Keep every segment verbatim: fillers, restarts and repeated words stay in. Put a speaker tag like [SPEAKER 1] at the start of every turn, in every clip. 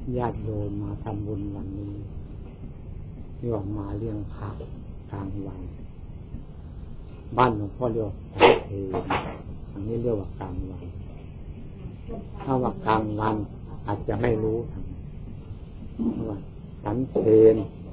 [SPEAKER 1] ญาติโยมมาทำบุญวันนี้ที่ออกมาเลี้ยงพระกลางวันบ้านหลวงพ่อเรียกว่าเพลอันนี้เรียกว่ากลางวันถ้าว่ากลางวันอาจจะไม่รู้ว่าสันเพล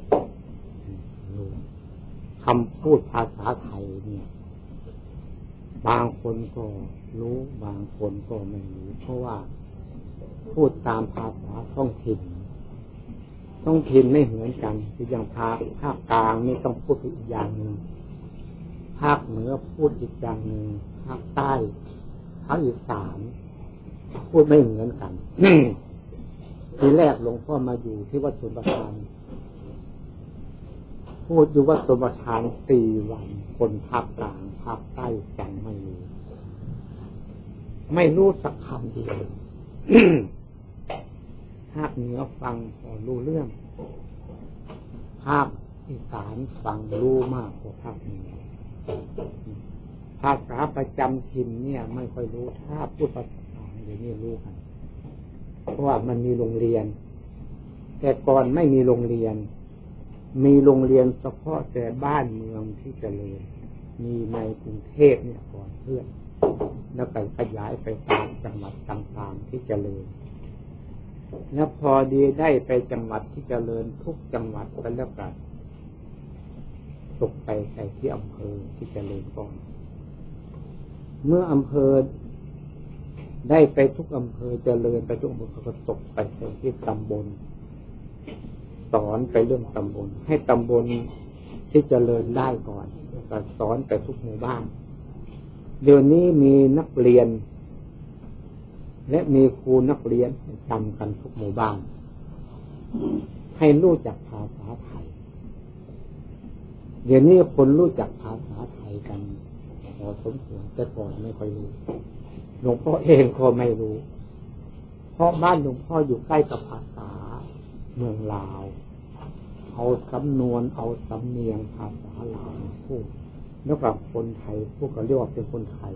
[SPEAKER 1] คำพูดภาษาไทยเนี่ยบางคนก็รู้บางคนก็ไม่รู้เพราะว่าพูดตามภาษาท้องถิ่นท้องถิ่นไม่เหมือนกันคืออย่างภาคภาคกลางนี่ต้องพูดอีกอย่างหนึ่งภาคเหนือพูดอีกอย่างหนึ่งภาคใต้ภาคอีสานพูดไม่เหมือนกัน ทีแรกหลวงพ่อมาอยู่ที่วัดสุนทรภารพูดอยู่วัดสุนทรภารสี่วันคนภาคกลางภาคใต้ฟังไม่รู้ไม่รู้สักคำเดียว ภาคเหนือฟังพอรู้เรื่องภาคอีสานฟังรู้มากกว่าภาคเหนือภาษาประจำถิ่นเนี่ยไม่ค่อยรู้ถ้าพูดภาษาเดี๋ยวนี้รู้กันเพราะว่ามันมีโรงเรียนแต่ก่อนไม่มีโรงเรียนมีโรงเรียนเฉพาะแต่บ้านเมืองที่เจริญมีในกรุงเทพเนี่ยก่อนเพื่อนแล้วไปขยายไปตามจังหวัดต่างๆที่เจริญแล้วพอดีได้ไปจังหวัดที่เจริญทุกจังหวัดไปแล้วกันตกไปใส่ที่อำเภอที่เจริญก่อนเมื่ออำเภอได้ไปทุกอำเภอเจริญไปทุกอำเภอก็ตกไปใส่ที่ตำบลสอนไปเรื่องตำบลให้ตำบลที่เจริญได้ก่อนก็สอนไปทุกหมู่บ้านเดี๋ยวนี้มีนักเรียนและมีครูนักเรียนจำกันทุกหมู่บ้านให้รู้จักภาษาไทยเดี๋ยวนี้คนรู้จักภาษาไทยกันพอสมควรแต่ก่อนไม่ค่อยรู้หลวงพ่อเองก็ไม่รู้เพราะบ้านหลวงพ่ออยู่ใกล้กับภาษาเมืองลาวเอาสำนวนเอาสำเนียงภาษาลาวพูดแล้วกับคนไทยพวกเขาเรียกว่าเป็นคนไทย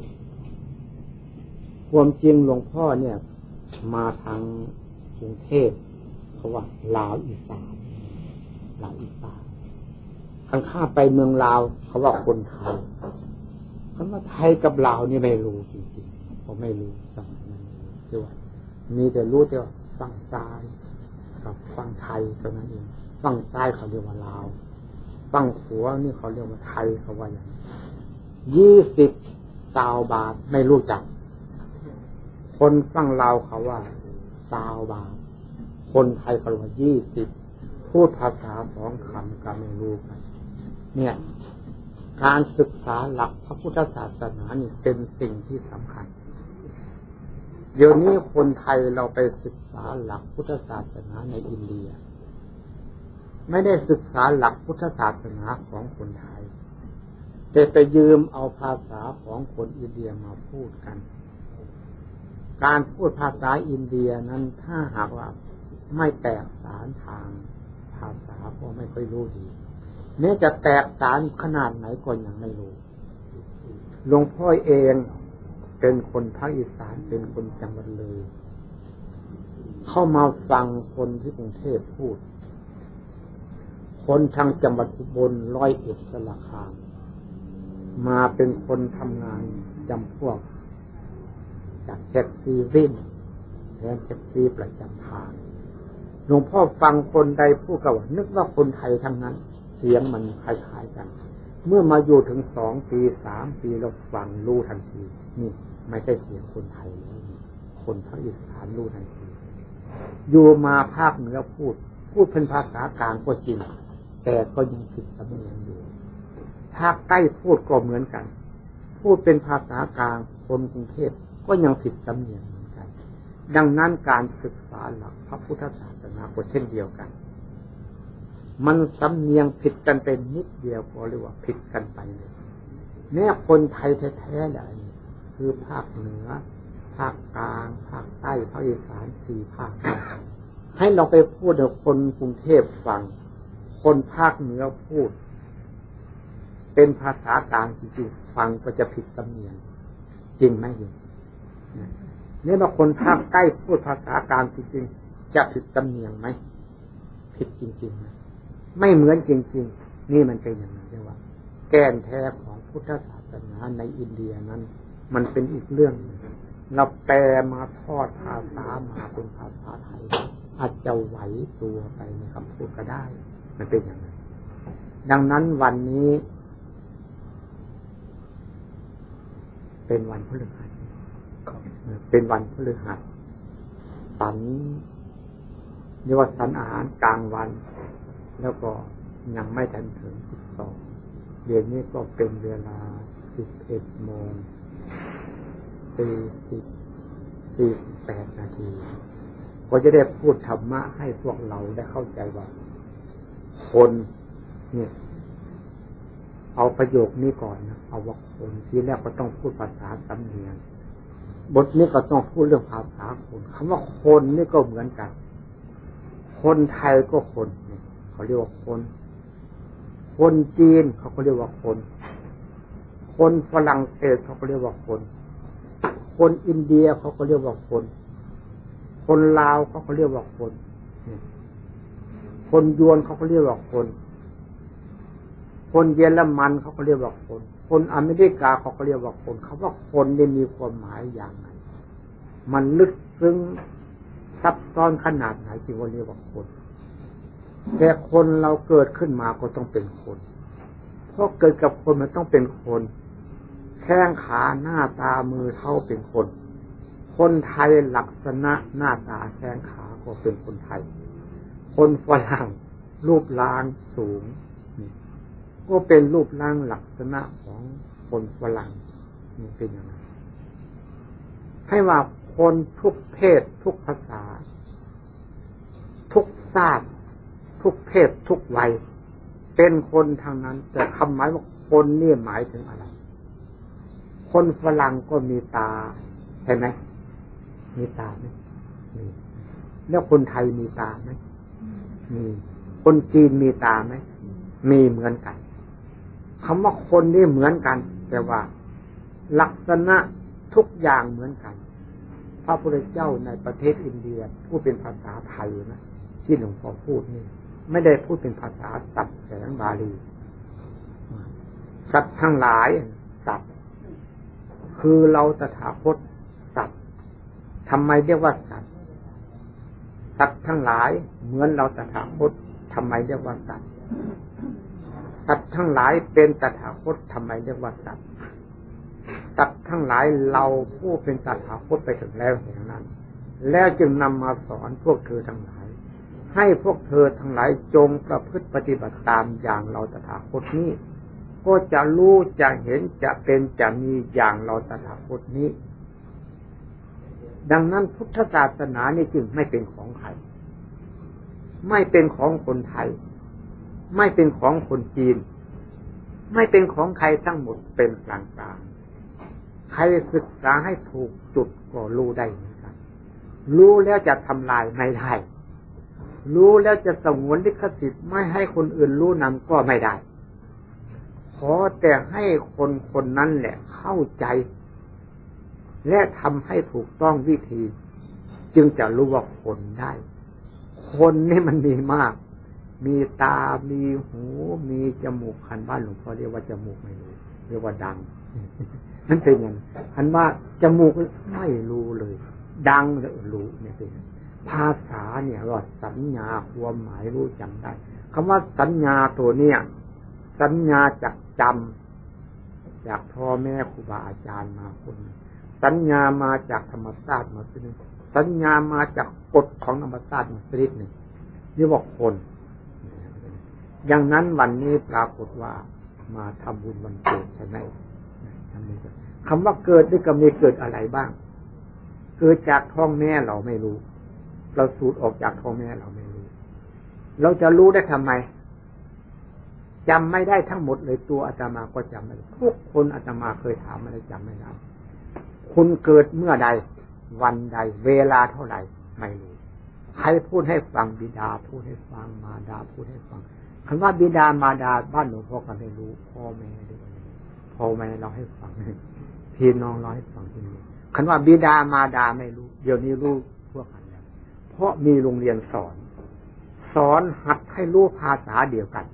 [SPEAKER 1] ความจริงหลวงพ่อเนี่ยมาทางกรุงเทพเพราะว่าลาวอีสานลาวอีสานข้างข้าไปเมืองลาวเขาว่าคนไทยคำว่าไทยกับลาวนี่ไม่รู้จริงๆเขาไม่รู้สมัยนั้นที่ว่ามีแต่รู้แต่ว่าฝั่งซ้ายกับฝั่งไทยเท่านั้นเองฝั่งซ้ายเขาเรียกว่าลาวฝั่งขวานี่เขาเรียกว่าไทยเขาว่าอย่างยี่สิบสาวบาทไม่รู้จักคนฝั่งลาวเขาว่าสาวบาทคนไทยเขาว่ายี่สิบพูดภาษาสองคำก็ไม่รู้กันเนี่ยการศึกษาหลักพระพุทธศาสนานี่เป็นสิ่งที่สำคัญเดี๋ยวนี้คนไทยเราไปศึกษาหลักพุทธศาสนาในอินเดียไม่ได้ศึกษาหลักพุทธศาสนาของคนไทยแต่ไปยืมเอาภาษาของคนอินเดียมาพูดกันการพูดภาษาอินเดียนั้นถ้าหากว่าไม่แตกสารทางภาษาก็ไม่ค่อยรู้ดีแม้จะแตกสารขนาดไหนก็ยังไม่รู้หลวงพ่อเองเป็นคนภาคอีสานเป็นคนจังหวัดเลยเข้ามาฟังคนที่กรุงเทพพูดคนทางจังหวัดอุบลร้อยเอ็ดสระคามมาเป็นคนทำงานจำพวกจากแท็กซี่วินแทนแท็กซี่ประจำทางหลวงพ่อฟังคนใดพูดก็ว่านึกว่าคนไทยทั้งนั้นเสียงมันคล้ายๆกันเมื่อมาอยู่ถึงสองปีสามปีเราฟังรู้ทันทีนี่ไม่ใช่เสียงคนไทยแล้วคนภาคอีสานรู้ทันทีอยู่มาภาคเหนือพูดพูดเป็นภาษากลางก็จริงแต่ก็ยังผิดสำเนียงอยู่ภาคใต้พูดก็เหมือนกันพูดเป็นภาษากลางคนกรุงเทพก็ยังผิดสำเนียงเหมือนกันดังนั้นการศึกษาหลักพระพุทธศาสนาก็เช่นเดียวกันมันสำเนียงผิดกันเป็นนิดเดียวก็เรียกว่าผิดกันไปเลยแม้คนไทยแท้ๆเลยคือภาคเหนือภาคกลางภาคใต้ภาคอีสานสี่ภาคให้เราไปพูดกับคนกรุงเทพฟังคนภาคเหนือพูดเป็นภาษากลางจริงๆฟังก็จะผิดสำเนียงจริงไหมอยู่เนี่ยว่าคนภาคใต้พูดภาษากลางจริงๆจะผิดตำเนียงไหมผิดจริงๆนะไม่เหมือนจริงๆนี่มันเป็นอย่างนั้นใช่ว่าแก่นแท้ของพุทธศาสนาในอินเดียนั้นมันเป็นอีกเรื่องเราแปลมาทอดภาษามาเป็นภาษาไทยอาจจะไหวตัวไปในคำพูดก็ได้มันเป็นอย่างนั้นดังนั้นวันนี้เป็นวันพฤหัสเป็นวันพฤหัสสันเรียกว่าสันอาหารกลางวันแล้วก็ยังไม่ทันถึงสิบสองเดี๋ยวนี้ก็เป็นเวลาสิบเอ็ดโมงสี่สิบสี่สิบแปดนาทีก็จะได้พูดธรรมะให้พวกเราได้เข้าใจว่าคนเนี่ยเอาประโยคนี้ก่อนนะเอาว่าคนทีแรกก็ต้องพูดภาษาสำเนียงบทนี้ก็ต้องพูดเรื่องภาษาคนคำว่าคนนี่ก็เหมือนกันคนไทยก็คนเนี่ยเขาเรียกว่าคนคนจีนเขาก็เรียกว่าคนคนฝรั่งเศสเขาก็เรียกว่าคนคนอินเดียเขาก็เรียกว่าคนคนลาวเขาก็เรียกว่าคนคนยวนเขาก็เรียกว่าคนคนเยอรมันเขาก็เรียกว่าคนคนอเมริกาเขาก็เรียกว่าคนคำว่าคนนี่มีความหมายอย่างไรมันลึกซึ้งซับซ้อนขนาดไหนจึงว่าเรียกว่าคนแต่คนเราเกิดขึ้นมาก็ต้องเป็นคนเพราะเกิดกับคนมันต้องเป็นคนแข้งขาหน้าตามือเท้าเป็นคนคนไทยลักษณะหน้าตาแข้งขาก็เป็นคนไทยคนฝรั่งรูปร่างสูงก็เป็นรูปร่างลักษณะของคนฝรั่งนี่เป็นอย่างนั้นให้ว่าคนทุกเพศทุกภาษาทุกชาติทุกเพศทุกวัยเป็นคนทางนั้นแต่คำหมายว่าคนนี่หมายถึงอะไรคนฝรั่งก็มีตาใช่ไหมมีตาไหมมีแล้วคนไทยมีตาไหมมีคนจีนมีตาไหมมีเหมือนกันคำว่าคนนี่เหมือนกันแต่ว่าลักษณะทุกอย่างเหมือนกันพระพุทธเจ้าในประเทศอินเดียพูดเป็นภาษาไทยนะที่หลวงพ่อพูดนี่ไม่ได้พูดเป็นภาษาสัพท์แสงบาลีสัตว์ทั้งหลายสัตว์คือเราตถาคตสัตว์ทำไมเรียกว่าสัตว์สัตว์ทั้งหลายเหมือนเราตถาคตทำไมเรียกว่าสัตว์สัตว์ทั้งหลายเป็นตถาคตทำไมเรียกว่าสัตว์สัตว์ทั้งหลายเราผู้เป็นตถาคตไปถึงแล้วอย่างนั้นแล้วจึงนำมาสอนพวกเธอทั้งหลายให้พวกเธอทั้งหลายจงประพฤติปฏิบัติตามอย่างเราตถาคตนี้ก็จะรู้จะเห็นจะเป็นจะมีอย่างเราตถาคตนี้ดังนั้นพุทธศาสนานี่จึงไม่เป็นของใครไม่เป็นของคนไทยไม่เป็นของคนจีนไม่เป็นของใครทั้งหมดเป็นกลางกลางใครศึกษาให้ถูกจุดก็รู้ได้เหมือนกันรู้แล้วจะทำลายไม่ได้รู้แล้วจะสงวนลิขสิทธิ์ไม่ให้คนอื่นรู้นำก็ไม่ได้ขอแต่ให้คนคนนั้นแหละเข้าใจและทำให้ถูกต้องวิธีจึงจะรู้ว่าคนได้คนนี่มันมีมากมีตามีหูมีจมูกคันบ้านหลวงพ่อเรียกว่าจมูกไม่รู้เรียกว่าดังนั่นเป็นอย่างคันว่าจมูกไม่รู้เลยดังแล้วรู้เนี่ยเป็นภาษาเนี่ยว่าสัญญาความหมายรู้จำได้คำว่าสัญญาตัวเนี่ยสัญญาจากจำจากพ่อแม่ครูบาอาจารย์มาคนสัญญามาจากธรรมชาติมาสิหนึ่งสัญญามาจากกฎของธรรมชาติมาสิหนึ่งเรียกว่าคนอย่างนั้นวันนี้ปรากฏว่ามาทำบุญวันเกิดใช่ไหมคำว่าเกิดนี่ก็มีเกิดอะไรบ้างเกิดจากท้องแม่เราไม่รู้เราสูดออกจากท้องแม่เราไม่รู้เราจะรู้ได้ทำไมจำไม่ได้ทั้งหมดเลยตัวอาตมาก็จำไม่ได้ทุกคนอาตมาเคยถามอะไรจำไม่ได้คุณเกิดเมื่อใดวันใดเวลาเท่าไหร่ไม่รู้ใครพูดให้ฟังบิดาพูดให้ฟังมารดาพูดให้ฟังคำว่าบิดามารดาบ้านหลวงพ่อก็ไม่รู้พ่อแม่ด้วยพ่อแม่เราให้ฟังพี่น้องเราให้ฟังที่นี่คำว่าบิดามารดาไม่รู้เดี๋ยวนี้รู้พวกกันแล้วพราะมีโรงเรียนสอนสอนหัดให้รู้ภาษาเดียวกัน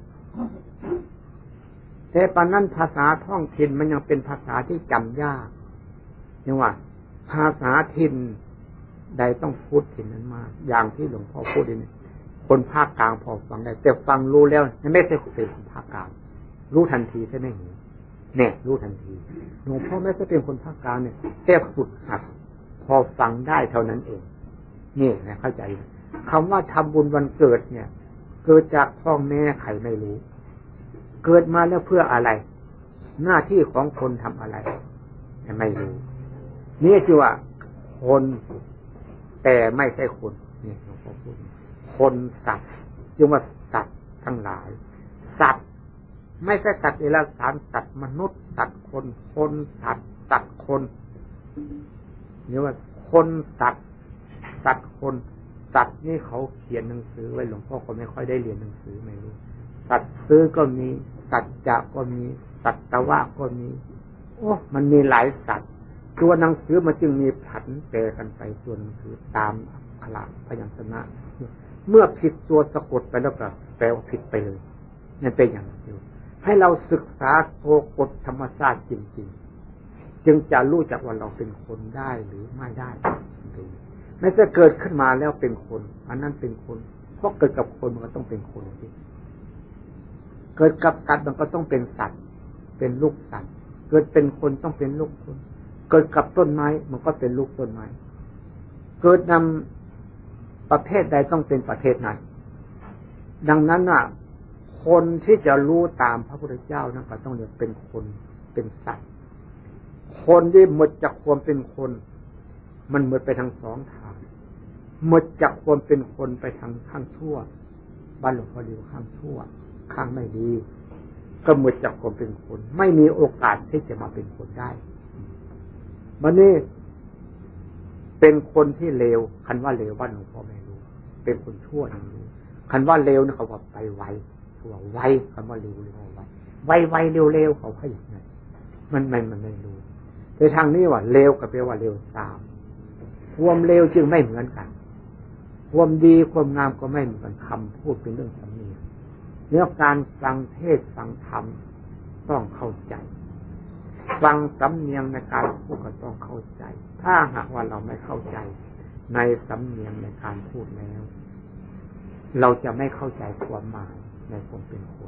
[SPEAKER 1] แต่ปานนั้นภาษาท้องถิ่นมันยังเป็นภาษาที่จำยากอย่างว่าภาษาถิ่นใดต้องพูดถิ่นนั้นมากอย่างที่หลวงพ่อพูดนี่คนภาคกลางพอฟังได้แต่ฟังรู้แล้วไม่ใช่เป็นคนภาคกลางรู้ทันทีใช่ไหมเนี่ยรู้ทันทีหลวงพ่อไม่ใช่เป็นคนภาคกลางเนี่ยแค่ฝึกหัดพอฟังได้เท่านั้นเองนี่นะเข้าใจคำว่าทำบุญวันเกิดเนี่ยเกิดจากพ่อแม่ใครไม่รู้เกิดมาแล้วเพื่ออะไรหน้าที่ของคนทำอะไรไม่รู้นี่จือว่าคนแต่ไม่ใช่คนนี่หลวงพ่อพูดคนสัตว์จึงว่าสัตว์ทั้งหลายสัตว์ไม่ใช่สัตว์เดรัจฉานสัตว์มนุษย์สัตว์คนคนสัตว์สัตว์คนนี่ว่าคนสัตว์สัตว์คนสัตว์นี่เขาเขียนหนังสือไว้หลวงพ่อก็ไม่ค่อยได้เรียนหนังสือไม่รู้สัตว์ซื้อก็มีสัจจะก็มีสัตวะก็มีโอ้มันมีหลายสัตว์ตัวหนังสือมันจึงมีผันแปรกันไปตัวหนังสือตามอักขระพยัญชนะเมื่อผิดตัวสะกดไปแล้วก็แปลว่าผิดไปเลยนั่นเป็นอย่างเดียวให้เราศึกษาตัวกฎธรรมชาติจริงๆจึงจะรู้จักว่าเราเป็นคนได้หรือไม่ได้ไม่ใช่เกิดขึ้นมาแล้วเป็นคนอันนั้นเป็นคนเพราะเกิดกับคนมันก็ต้องเป็นคนที่เกิดกับสัตว์มันก็ต้องเป็นสัตว์เป็นลูกสัตว์เกิดเป็นคนต้องเป็นลูกคนเกิดกับต้นไม้มันก็เป็นลูกต้นไม้เกิดนำประเภทใดต้องเป็นประเภทนั้นดังนั้นน่ะคนที่จะรู้ตามพระพุทธเจ้านั้นก็ต้องเรียกเป็นคนเป็นสัตว์คนที่หมดจากความเป็นคนมันหมดไปทางสองทางหมดจากความเป็นคนไปทางข้างชั่วบ้านหลวงพ่อเดียวข้างชั่วข้างไม่ดีก็หมดจากความเป็นคนไม่มีโอกาสที่จะมาเป็นคนได้มันนี่เป็นคนที่เลวคันว่าเลวบ้านหลวงพ่อไม่รู้เป็นคนชั่วนั่นรู้คันว่าเลวนี่เขาบอกไปไวเขาบอกไวคันว่าเลวเร็วไวไวไวเร็วเร็วเขาให้อย่างไรมันมันมันไม่รู้แต่ทางนี้ว่าเลวกับแปลว่าเลวสามความเลวจึงไม่เหมือนกันความดีความงามก็ไม่เหมือนกันคำพูดเป็นเรื่องสำเนียงเรื่องการฟังเทศฟังธรรมต้องเข้าใจฟังสำเนียงในการพูดก็ต้องเข้าใจถ้าหากว่าเราไม่เข้าใจในสำเนียงในการพูดแล้วเราจะไม่เข้าใจความหมายในความเป็นคน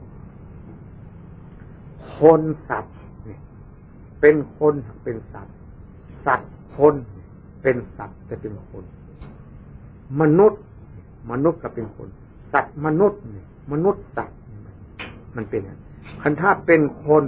[SPEAKER 1] คนสัตว์เนี่ยเป็นคนเป็นสัตว์สัตว์คนเป็นสัตว์จะเป็นคนมนุษย์มนุษย์ก็เป็นคนสัตว์มนุษย์เนี่ยมนุษย์สัตว์มันเป็นอย่างคันถ้าเป็นคน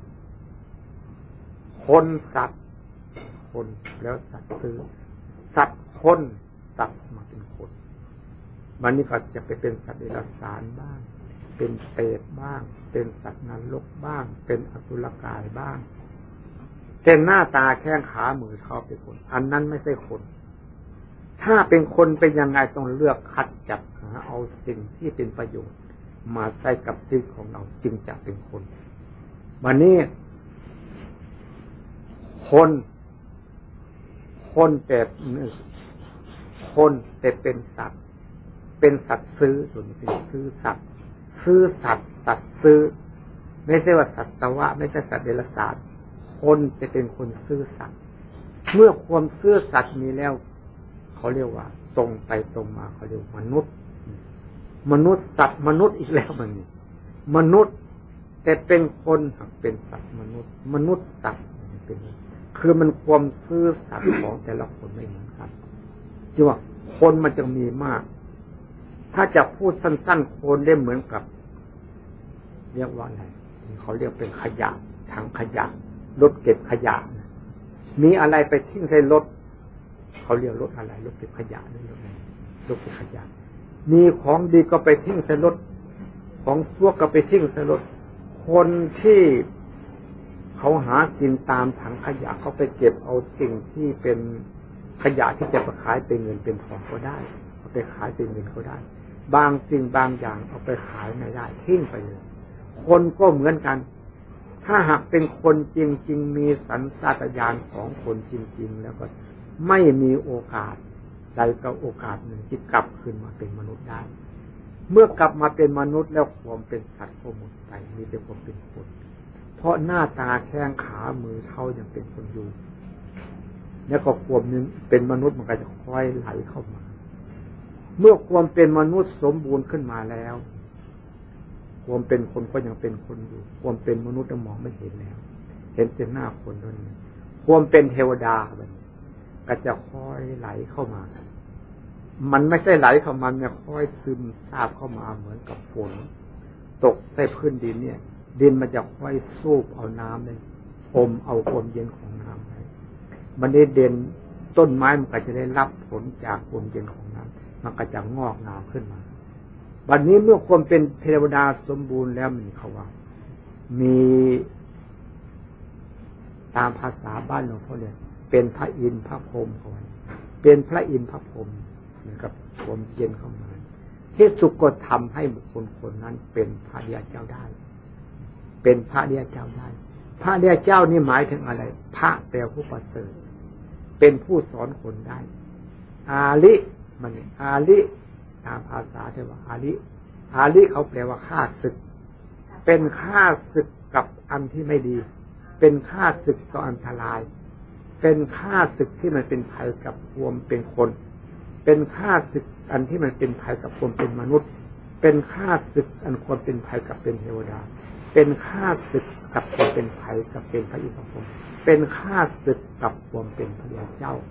[SPEAKER 1] คนสัตว์คนแล้วสัตว์ซื้อสัตว์คนสัตว์มาเป็นคนมันนี่ก็จะไปเป็นสัตว์เดรัจฉานบ้างเป็นเปรตบ้างเป็นสัตว์นรกบ้างเป็นอสุรกายบ้างแต่หน้าตาแข้งขามือเท้าเป็นคนอันนั้นไม่ใช่คนถ้าเป็นคนเป็นยังไงต้องเลือกคัดจับหาเอาสิ่งที่เป็นประโยชน์มาใส่กับชีวิตของเราจึงจะเป็นคนวันนี้คนคนแต่คนแต่เป็นสัตว์เป็นสัตว์ซื้อส่วนเป็นซื้อสัตว์ซื้อสัตว์สัตว์ซื้อไม่ใช่ว่าสัตวะไม่ใช่สัตว์เดรัจฉานคนจะเป็นคนซื้อสัตว์เมื่อความซื้อสัตว์มีแล้วเขาเรียกว่าตรงไปตรงมาเขาเรียกมนุษย์มนุษย์สัตว์มนุษย์อีกแล้วมันนี่มนุษย์แต่เป็นคนเป็นสัตว์มนุษย์มนุษย์สัตว์เป็นคือมันความซื่อสัตย์ของแต่ละคนไม่เหมือนกันจึงว่าคนมันจะมีมากถ้าจะพูดสั้นๆคนได้เหมือนกับเรียกว่าอะไรเขาเรียกเป็นขยะทางขยะรถเก็บขยะมีอะไรไปทิ้งใส่รถเขาเรียกรถอะไรรถเก็บขยะนี่รถอะไรรถเก็บขยะมีของดีก็ไปทิ้งใส่รถของชั่วก็ไปทิ้งใส่รถคนที่เขาหากินตามถังขยะเขาไปเก็บเอาสิ่งที่เป็นขยะที่จะไปขายเป็นเงินเป็นทองก็ได้เอาไปขายเป็นเงินก็ได้บางสิ่งบางอย่างเอาไปขายไม่ได้ทิ้งไปเลยคนก็เหมือนกันถ้าหากเป็นคนจริงๆมีสัญชาตญาณของคนจริงๆแล้วก็ไม่มีโอกาสใดก็โอกาสหนึ่งที่กลับคืนมาเป็นมนุษย์ได้เมื่อกลับมาเป็นมนุษย์แล้วความเป็นสัตว์ก็หมดไปมีแต่ความเป็นคนเพราะหน้าตาแข้งขามือเท้ายังเป็นคนอยู่แล้วก็ความนึงเป็นมนุษย์มันก็จะค่อยไหลเข้ามาเมื่อความเป็นมนุษย์สมบูรณ์ขึ้นมาแล้วความเป็นคนก็ยังเป็นคนอยู่ความเป็นมนุษย์มองไม่เห็นแล้วเห็นแต่หน้าคนนั่นความเป็นเทวดาแบบนี้ก็จะค่อยไหลเข้ามามันไม่ใช่ไหลเข้ามาเนี่ยค่อยซึมซาบเข้ามาเหมือนกับฝนตกใส่พื้นดินเนี่ยดินมันจะค่อยสูบเอาน้ำเลยอมเอาความเย็นของน้ำไปมันได้เด่นต้นไม้มันก็จะได้รับผลจากความเย็นของน้ำมันก็จะงอกงามขึ้นมาบัดนี้เมื่อความเป็นเทวดาสมบูรณ์แล้วมีเขาว่ามีตามภาษาบ้านเราเขาเรียกเป็นพระอินทร์พระพรหมเขาไว้เป็นพระอินทร์พระพรหมเหมือนกับความเย็นเข้ามาที่สุดก็ทำให้บุคคลคนนั้นเป็นพระเดียเจ้าได้เป็นพระเดียเจ้าได้พระเดียเจ้านี่หมายถึงอะไรพระแปลผู้ประเสริฐเป็นผู้สอนคนได้อาลิมันอาลิตามภาษาเทวะอาลิอาลิเขาแปลว่าฆ่าศึกเป็นฆ่าศึกกับอันที่ไม่ดีเป็นฆ่าศึกต่ออันตรายเป็นฆ่าศึกที่มันเป็นภัยกับความเป็นคนเป็นฆ่าศึกอันที่มันเป็นภัยกับความเป็นมนุษย์เป็นฆ่าศึกอันความเป็นภัยกับเป็นเทวดาเป็นฆ่าศึกกับความเป็นภัยกับเป็นพระอินทร์พระพรหมเป็นฆ่าศึกกับความเป็นพระยาเจ้า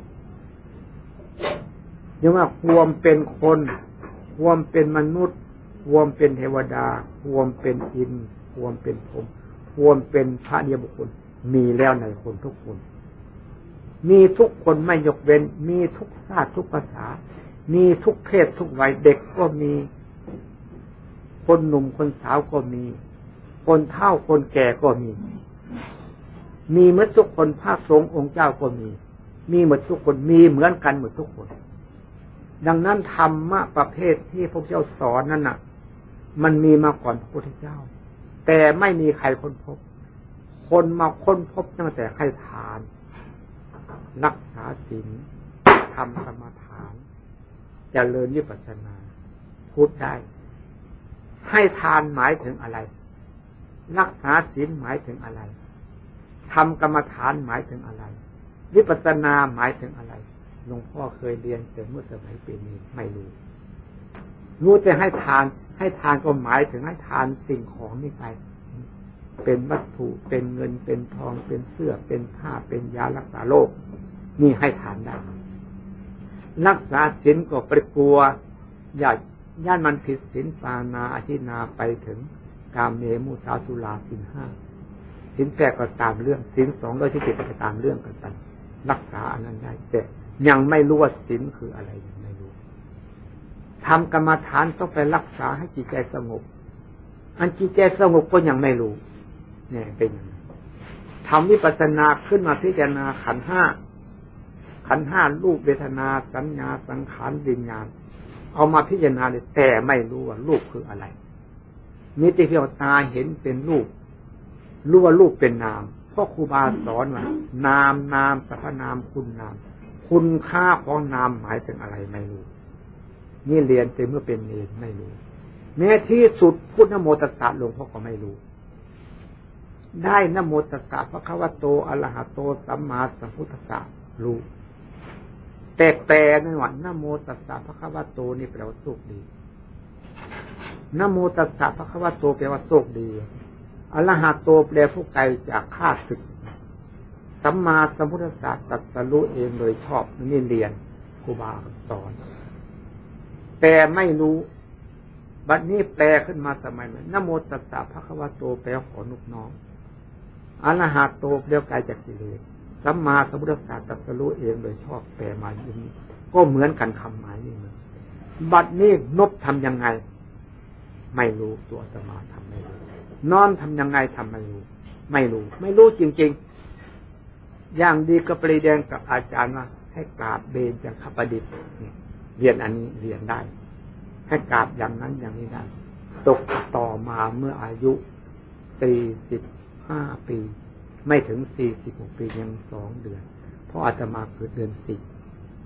[SPEAKER 1] เรียกว่าความเป็นคนความเป็นมนุษย์ความเป็นเทวดาความเป็นอินทร์ความเป็นพรหมความเป็นพระเดียบุคคลมีแล้วในคนทุกคนมีทุกคนไม่ยกเว้นมีทุกชาติทุกภาษามีทุกเพศทุกวัยเด็กก็มีคนหนุ่มคนสาวก็มีคนเฒ่าคนแก่ก็มีมีเหมือนทุกคนพระสงฆ์องค์เจ้าก็มีมีเหมือนทุกคนมีเหมือนกันหมดทุกคนดังนั้นธรรมะประเภทที่พระเจ้าสอนนั่นน่ะมันมีมาก่อนพระพุทธเจ้าแต่ไม่มีใครค้นพบคนมาค้นพบตั้งแต่ให้ทานรักษาศีลทำกรรมฐานเจริญวิปัสสนาพูดได้ให้ทานหมายถึงอะไรรักษาศีลหมายถึงอะไรทำกรรมฐานหมายถึงอะไรวิปัสสนาหมายถึงอะไรหลวงพ่อเคยเรียนแต่เมื่อสมัยปีนี้ไม่รู้รู้แต่ให้ทานให้ทานก็หมายถึงให้ทานสิ่งของนี่ไปเป็นวัตถุเป็นเงินเป็นทองเป็นเสื้อเป็นผ้าเป็นยารักษาโรคนี่ให้ทานได้รักษาศีลก็ไปกลัวอย่าย่านมันผิดศีลปานาอธินาไปถึงกามเมมุสาสุราศีลห้าศีลแปดก็ตามเรื่องศีลสองร้อยที่เจ็ดก็ตามเรื่องกันไปรักษาอันนั้นได้แต่ยังไม่รู้ว่าศีลคืออะไรยังไม่รู้ทำกรรมฐานต้องไปรักษาให้จิตใจสงบอันจิตใจสงบก็ยังไม่รู้เนี่ยเป็นอย่างนั้นทำวิปัสสนาขึ้นมาพิจารณาขันธ์ห้าขันธ์ห้ารูปเวทนาสัญญาสังขารวิญญาณเอามาพิจารณาเลยแต่ไม่รู้ว่ารูปคืออะไรมีแต่เพียงตาเห็นเป็นรูปรู้ว่ารูปเป็นนามเพราะครูบาสอนว่านามนามสรรพนามคุณนามคุณค่าของนามหมายถึงอะไรไม่รู้นี่เรียนแต่เมื่อเป็นเนรไม่รู้แม้ที่สุดพุทธนะโมตัสสะหลวงพ่อก็ไม่รู้ได้นะโมตัสสะพระคะวะโตอะระหะโตสัมมาสัมพุทธัสสะรู้แต่แต่นั่นว่านะโมตัสสะพระคะวะโตนี่แปลว่าโชคดีนะโมตัสสะพระคะวะโตแปลว่าโชคดีอะระหะโตแปลผู้ไกลจากข้าศึกสัมมาสัมพุทธัสสะตรัสรู้เองโดยชอบนี่เรียนครูบาสอนแต่ไม่รู้บัดนี้แปลขึ้นมาสมัยนั้นนะโมตัสสะภะคะวะโตแปลขอนุกน้องอะระหะโตแปลไกลจากกิเลสสัมมาสัมพุทธัสสะตรัสรู้เองโดยชอบแปลมาอย่างนี้ก็เหมือนกันคำหมายนี่เหมือนบัดนี้นบทำยังไงไม่รู้ตัวอาตมาทำไม่รู้นอนทำยังไงทำไม่รู้ไม่รู้ไม่รู้จริงๆอย่างดีก็ไปเรียนกับอาจารย์ว่าให้กราบเบญจคประดิษฐ์เรียนอันนี้เรียนได้ให้กราบอย่างนั้นอย่างนี้ได้ตกต่อมาเมื่ออายุสี่สิบห้าปีไม่ถึงสี่สิบหกปียังสองเดือนเพราะอาตมาเกิดเดือนสี่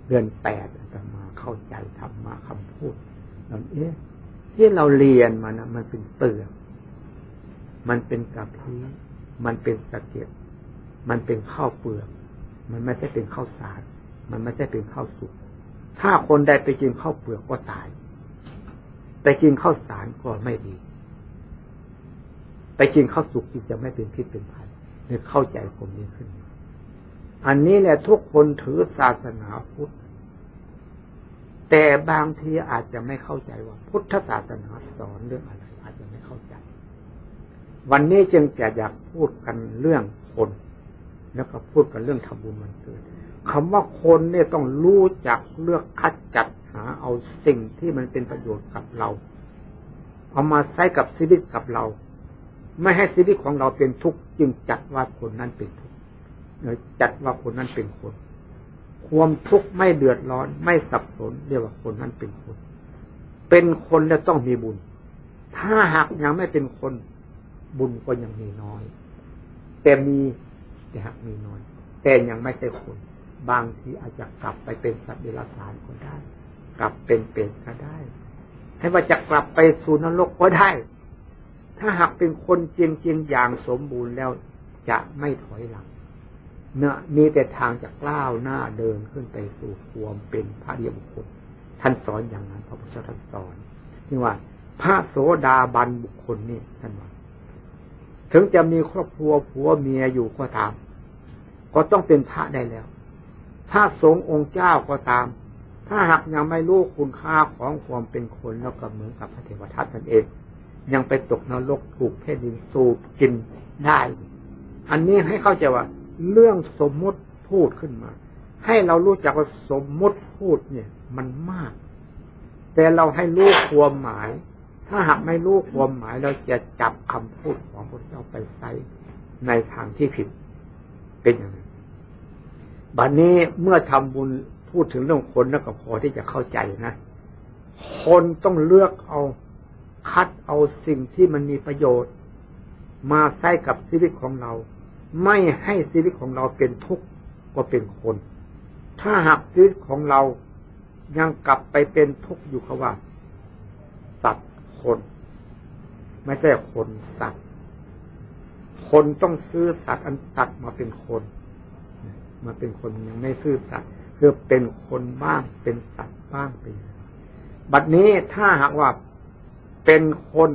[SPEAKER 1] เดือนแปดอาตมาเข้าใจธรรมะคำพูดแล้วเอ๊ะที่เราเรียนมานะมันเป็นเปลือกมันเป็นกะพีมันเป็นสะเก็ดมันเป็นข้าวเปลือกมันไม่ใช่เป็นข้าวสารมันไม่ใช่เป็นข้าวสุกถ้าคนใดไปกินข้าวเปลือกก็ตายไปกินข้าวสารก็ไม่ดีไปกินข้าวสุกที่จะไม่เป็นพิษเป็นภัยเนี่ยเข้าใจผมนี้ขึ้นอันนี้แหละทุกคนถือศาสนาพุทธแต่บางทีอาจจะไม่เข้าใจว่าพุทธศาสนาสอนเรื่องอะไรอาจจะไม่เข้าใจวันนี้จึงจะอยากพูดกันเรื่องคนแล้วก็พูดกันเรื่องทำบุญวันเกิดคำว่าคนเนี่ยต้องรู้จักเลือกคัดจัดหาเอาสิ่งที่มันเป็นประโยชน์กับเราเอามาใช้กับชีวิตกับเราไม่ให้ชีวิตของเราเป็นทุกข์จึงจัดว่าคนนั้นเป็นทุกข์จัดว่าคนนั้นเป็นคนความทุกข์ไม่เดือดร้อนไม่สับสนเรียกว่าคนนั้นเป็นคนเป็นคนแล้วต้องมีบุญถ้าหากยังไม่เป็นคนบุญก็ยังมีน้อยแต่มีแต่หากมีน้อยแต่ยังไม่ใช่คนบางทีอาจจะกลับไปเป็นสัตว์เดรัจฉานก็ได้กลับเป็นเปรตก็ได้ให้ว่าจะกลับไปสู่นรกก็ได้ถ้าหากเป็นคนจริงๆอย่างสมบูรณ์แล้วจะไม่ถอยหลังเนะมีแต่ทางจะก้าวหน้าเดินขึ้นไปสู่ความเป็นพระอริยบุคคลท่านสอนอย่างนั้นพระพุทธเจ้าท่านสอนที่ว่าพระโสดาบันบุคคลนี่ท่านว่าถึงจะมีครอบครัวผัวเมียอยู่ก็ตามก็ต้องเป็นพระได้แล้วพระสงฆ์องค์เจ้าก็ตามถ้าหากยังไม่รู้คุณค่าของความเป็นคนแล้วก็เหมือนกับพระเทวทัตนั่นเองยังไปตกนรกถูกเพศดินสูบกินได้อันนี้ให้เข้าใจว่าเรื่องสมมุติพูดขึ้นมาให้เรารู้จักว่าสมมุติพูดเนี่ยมันมากแต่เราให้รู้ความหมายถ้าหากไม่รู้ความหมายเราจะจับคำพูดของพระเจ้าไปใช้ในทางที่ผิดเป็นอย่างนั้นบัดนี้เมื่อทำบุญพูดถึงเรื่องคนแล้วก็พอที่จะเข้าใจนะคนต้องเลือกเอาคัดเอาสิ่งที่มันมีประโยชน์มาใช้กับชีวิตของเราไม่ให้ชีวิตของเราเป็นทุกข์ก็เป็นคนถ้าหากชีวิตของเรายังกลับไปเป็นทุกข์อยู่เขาว่าสัตว์คนไม่ใช่คนสัตว์คนต้องซื้อสัตว์อันสัตว์มาเป็นคนมาเป็นคนยังไม่ซื้อสัตว์คือเป็นคนบ้างเป็นสัตว์บ้างไปบัดนี้ถ้าหากว่าเป็นคน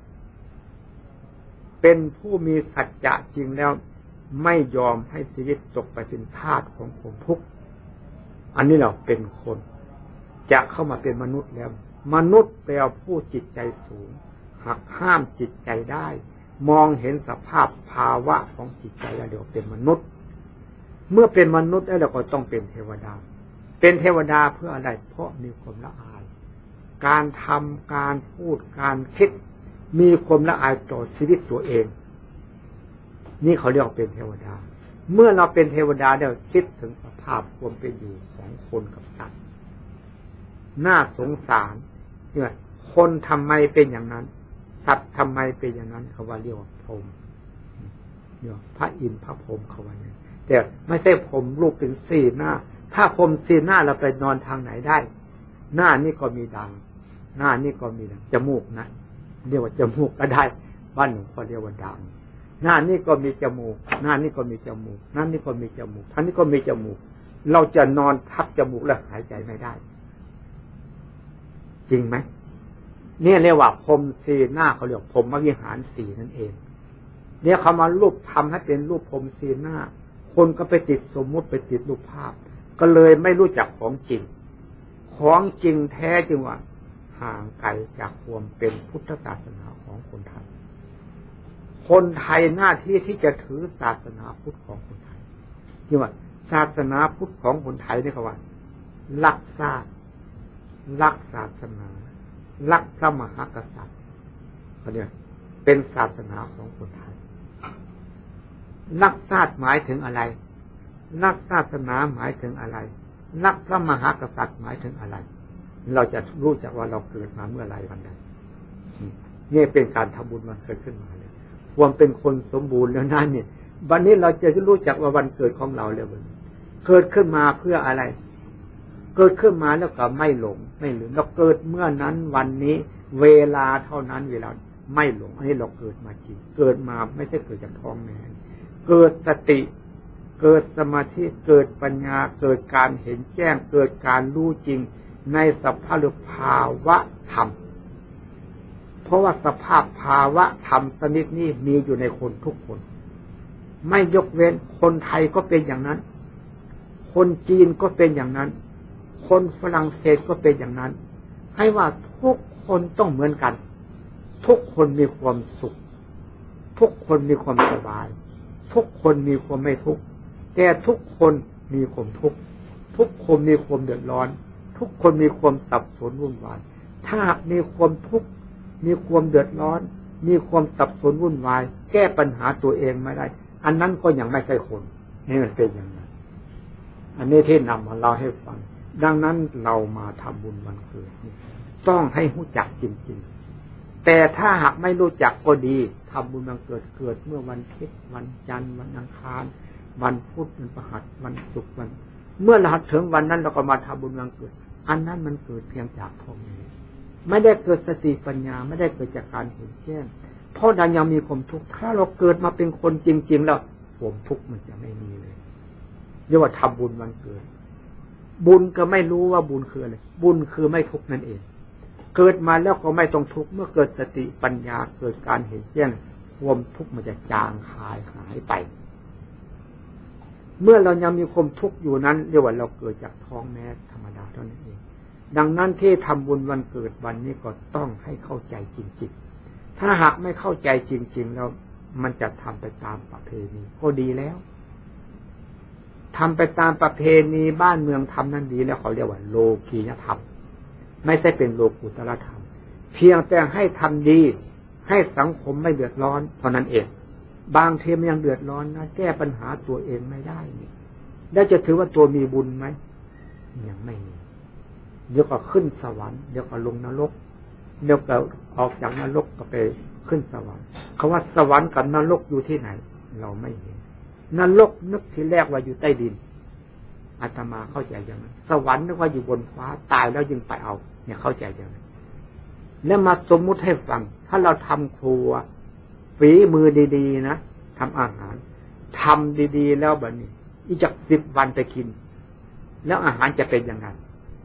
[SPEAKER 1] เป็นผู้มีสัจจะจริงแล้วไม่ยอมให้ชีวิตตกไปเป็นทาสของความทุกข์อันนี้เราเป็นคนจะเข้ามาเป็นมนุษย์แล้วมนุษย์แปลว่าผู้จิตใจสูงหักห้ามจิตใจได้มองเห็นสภาพภาวะของจิตใจแล้วเดี๋ยวเป็นมนุษย์เมื่อเป็นมนุษย์แล้วเราก็ต้องเป็นเทวดาเป็นเทวดาเพื่ออะไรเพราะมีความละอายการทำการพูดการคิดมีความละอายต่อชีวิตตัวเองนี่เขาเรียกว่าเป็นเทวดาเมื่อเราเป็นเทวดาเราคิดถึงสภาพความเป็นอยู่ของคนกับสัตว์น่าสงสารเนี่ยคนทำไมเป็นอย่างนั้นสัตว์ทำไมเป็นอย่างนั้นเขาว่าเรียกว่าพรหมเนี่ยพระอินทร์พระพรหมเขาว่าเนี่ยแต่ไม่ใช่ผมรูปเป็นสี่หน้าถ้าผมสี่หน้าเราไปนอนทางไหนได้หน้านี่ก็มีดังหน้านี่ก็มีดังจมูกนะเรียกว่าจมูกก็ได้บ้านหนูก็เรียกว่าดังหน้านี่ก็มีจมูกหน้านี่ก็มีจมูกหน้านี่ก็มีจมูกท่านนี่ก็มีจมูกเราจะนอนทับจมูกแล้วหายใจไม่ได้จริงไหมเนี่ยเรียกว่าพรหมสี่หน้าเขาเรียกพรหมวิหารสี่นั่นเองเนี่ยเขามารูปทำให้เป็นรูปพรหมสี่หน้าคนก็ไปติดสมมุติไปติดรูปภาพก็เลยไม่รู้จักของจริงของจริงแท้จึงว่าห่างไกลจากความเป็นพุทธศาสนาของคนไทยคนไทยหน้าที่ที่จะถือศาสนาพุทธของคนไทยที่ว่าศาสนาพุทธของคนไทยนี่เขาว่ารักชาติรักศาสนารักพระมหากษัตริย์เขาเนี่ยเป็นศาสนาของคนไทยรักชาติหมายถึงอะไรรักศาสนาหมายถึงอะไรรักพระมหากษัตริย์หมายถึงอะไรเราจะรู้จักว่าเราเกิดมาเมื่อไรวันใดนี่เป็นการทำบุญวันเกิดขึ้นมาเลยความเป็นคนสมบูรณ์แล้วนั่นเนี่ยวันนี้เราจะรู้จักว่าวันเกิดของเราแล้วเกิดขึ้นมาเพื่ออะไรเกิดขึ้นมาแล้วก็ไม่หลงไม่ลืมเราเกิดเมื่อนั้นวันนี้เวลาเท่านั้นเวลาไม่หลงอันนี้เราเกิดมาจริงเกิดมาไม่ใช่เกิดจากท้องแม่เกิดสติเกิดสมาธิเกิดปัญญาเกิดการเห็นแจ้งเกิดการรู้จริงในสภาพหรือภาวะธรรมเพราะว่าสภาพภาวะธรรมชนิดนี้มีอยู่ในคนทุกคนไม่ยกเว้นคนไทยก็เป็นอย่างนั้นคนจีนก็เป็นอย่างนั้นคนฝรั่งเศสก็เป็นอย่างนั้นให้ว่าทุกคนต้องเหมือนกันทุกคนมีความสุขทุกคนมีความสบายทุกคนมีความไม่ทุกข์แต่ทุกคนมีความทุกข์ทุกคนมีความเดือดร้อนทุกคนมีความสับสนวุ่นวายถ้ามีความทุกข์มีความเดือดร้อนมีความสับสนวุ่นวายแก้ปัญหาตัวเองไม่ได้อันนั้นก็ยังไม่ใช่คนนี่มันเป็นอย่างนั้นอันนี้ที่นำมาเล่าให้ฟังดังนั้นเรามาทำบุญวันเกิดต้องให้รู้จักจริงๆแต่ถ้าหากไม่รู้จักก็ดีทำบุญวันเกิดเกิดเมื่อวันอาทิตย์วันจันทร์วันอังคารวันพุธวันพฤหัสวันศุกร์วันเมื่อเราถึงวันนั้นเราก็มาทำบุญวันเกิดอันนั้นมันเกิดเพียงจากท้องนี้ไม่ได้เกิดสติปัญญาไม่ได้เกิดจากการเห็นแจ้งเพราะดังยังมีความทุกข์ถ้าเราเกิดมาเป็นคนจริงๆแล้วความทุกข์มันจะไม่มีเลยเรียกว่าทำบุญวันเกิดบุญก็ไม่รู้ว่าบุญคืออะไรบุญคือไม่ทุกข์นั่นเองเกิดมาแล้วก็ไม่ต้องทุกข์เมื่อเกิดสติปัญญาเกิดการเห็นแจ้งความทุกข์มันจะจางคายหายไปเมื่อเรายังมีความทุกข์อยู่นั้นเรียกว่าเราเกิดจากท้องแม่ธรรมดาเท่านั้นเองดังนั้นที่ทำบุญวันเกิดวันนี้ก็ต้องให้เข้าใจจริงๆถ้าหากไม่เข้าใจจริงๆแล้วมันจะทำไปตามประเพณีก็ดีแล้วทำไปตามประเพณีบ้านเมืองทำนั่นดีแล้วเขาเรียกว่าโลกียธรรมไม่ใช่เป็นโลกุตรธรรมเพียงแต่ให้ทำดีให้สังคมไม่เดือดร้อนเท่านั้นเองบางทีมันยังเดือดร้อนนะแก้ปัญหาตัวเองไม่ได้นี่แล้วจะถือว่าตัวมีบุญไหมยังไม่มีเดี๋ยวก็ขึ้นสวรรค์เดี๋ยวก็ลงนรกเดี๋ยวก็ออกจากนรกก็ไปขึ้นสวรรค์คำว่าสวรรค์กับนรกอยู่ที่ไหนเราไม่เห็นนรกนึกทีแรกว่าอยู่ใต้ดินอาตมาเข้าใจอย่างนั้นสวรรค์นึกว่าอยู่บนฟ้าตายแล้วยังไปเอาเนี่ยเข้าใจอย่างนั้นแล้วมาสมมุติให้ฟังถ้าเราทำครัวฝีมือดีๆนะทำอาหารทำดีๆแล้วแบบนี้อีกจากสิบวันไปกินแล้วอาหารจะเป็นยังไง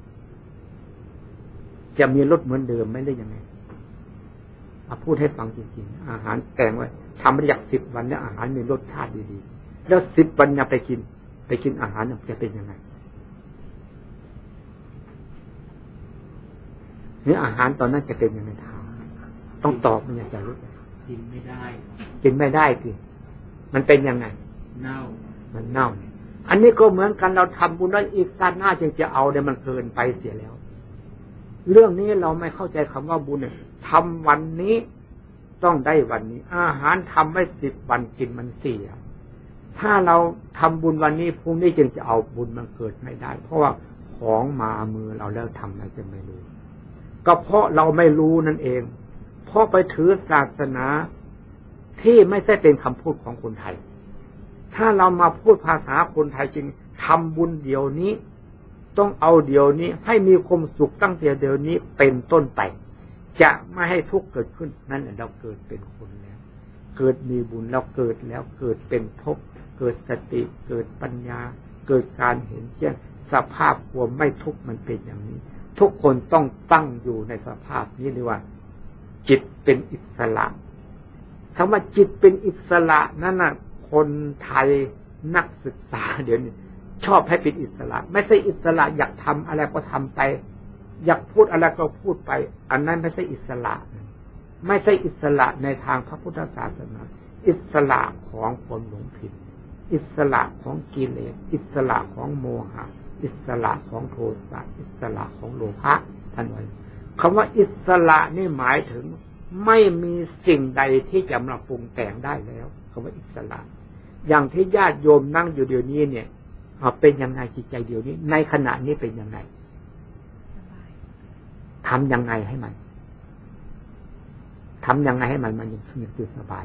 [SPEAKER 1] จะมีรสเหมือนเดิมไม่ได้ยังไงเอาพูดให้ฟังจริงๆอาหารแต่งไว้ทำมาจากสิบวันแล้วอาหารมีรสชาติดีๆแล้วสิบวันจะไปกินไปกินอาหารจะเป็นยังไงนี่อาหารตอนนั้นจะเป็นยังไงทางต้องตอบมันอยากจะรู้
[SPEAKER 2] กินไม่ได้
[SPEAKER 1] กินไม่ได้สิมันเป็นยังไง
[SPEAKER 2] เน่า
[SPEAKER 1] มันเน่าเนี่ยอันนี้ก็เหมือนกันเราทำบุญแล้วอีกชาติหน้าจึงจะเอาเนี่ยมันเกินไปเสียแล้วเรื่องนี้เราไม่เข้าใจคำว่าบุญเนี่ยทำวันนี้ต้องได้วันนี้อาหารทำไว้สิบวันกินมันเสียถ้าเราทำบุญวันนี้พรุ่งนี้จึงจะเอาบุญมันเกิดไม่ได้เพราะว่าของมามือเราแล้วทำอะไรจะไม่รู้ก็เพราะเราไม่รู้นั่นเองเพราะไปถือศาสนาที่ไม่ใช่เป็นคำพูดของคนไทยถ้าเรามาพูดภาษาคนไทยจริงทำบุญเดี๋ยวนี้ต้องเอาเดี๋ยวนี้ให้มีความสุขตั้งแต่เดี๋ยวนี้เป็นต้นไปจะไม่ให้ทุกข์เกิดขึ้นนั่นแหละเราเกิดเป็นคนแล้วเกิดมีบุญเราเกิดแล้วเกิดเป็นภพเกิดสติเกิดปัญญาเกิดการเห็นแจ้งสภาพความไม่ทุกข์มันเป็นอย่างนี้ทุกคนต้องตั้งอยู่ในสภาพนี้เรียกว่าจิตเป็นอิสระคำว่าจิตเป็นอิสระนั่นน่ะคนไทยนักศึกษาเดี๋ยวนี้ชอบให้เป็นอิสระไม่ใช่อิสระอยากทำอะไรก็ทำไปอยากพูดอะไรก็พูดไปอันนั้นไม่ใช่อิสระไม่ใช่อิสระในทางพระพุทธศาสนาอิสระของคนหลงผิดอิสระของกิเลสอิสระของโมหะอิสระของโทสะอิสระของโลภะท่านว่าคำว่าอิสระนี่หมายถึงไม่มีสิ่งใดที่จะมาปรุงแต่งได้แล้วคำว่าอิสระอย่างที่ญาติโยมนั่งอยู่เดี๋ยวนี้เนี่ยเป็นยังไงจิตใจเดี๋ยวนี้ในขณะนี้เป็นยังไงทำยังไงให้มันทำยังไงให้มันมันยังตื่นสบาย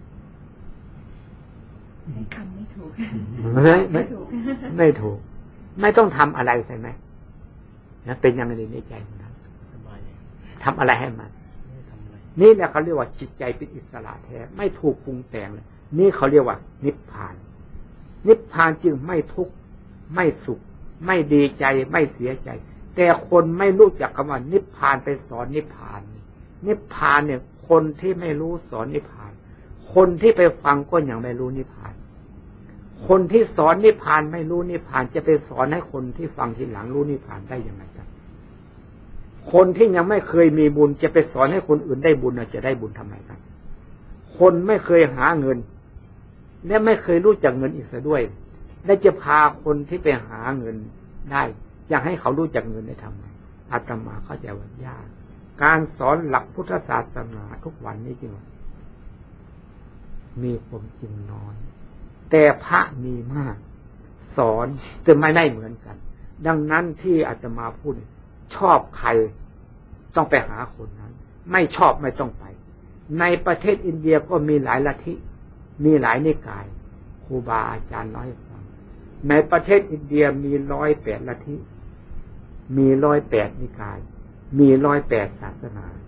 [SPEAKER 3] ใช้คำไม่ถูก
[SPEAKER 1] ไม่ไม่ไม่ถูกไม่ต้องทำอะไรใช่ไหมนะเป็นอย่างไรในใจของท่านสบายทำอะไรให้มันนี่แหละเขาเรียกว่าจิตใจเป็นอิสระแท้ไม่ถูกปรุงแต่งเลยนี่เขาเรียกว่านิพพานนิพพานจึงไม่ทุกข์ไม่สุขไม่ดีใจไม่เสียใจแต่คนไม่รู้จักคำว่านิพพานไปสอนนิพพานนิพพานเนี่ยคนที่ไม่รู้สอนนิพพานคนที่ไปฟังก็ยังไม่รู้นิพพานคนที่สอนนิพพานไม่รู้นิพพานจะไปสอนให้คนที่ฟังทีหลังรู้นิพพานได้ยังไงครับคนที่ยังไม่เคยมีบุญจะไปสอนให้คนอื่นได้บุญจะได้บุญทำไมครับคนไม่เคยหาเงินและไม่เคยรู้จักเงินอีกซะด้วยและจะพาคนที่ไปหาเงินได้อยากให้เขารู้จักเงินได้ทำไมอาตมาเข้าใจว่ายากการสอนหลักพุทธศาสนาทุกวันนี้จริงมีความจริงน้อยแต่พระมีมากสอนแต่ไม่ได้เหมือนกันดังนั้นที่อาตมาพูดชอบใครต้องไปหาคนนั้นไม่ชอบไม่ต้องไปในประเทศอินเดียก็มีหลายลัทธิมีหลายนิกายครูบาอาจารย์น้อยฟังในประเทศอินเดียมีร้อยแปดลัทธิมีร้อยแปดนิกายมีร้อยแปดศาสนา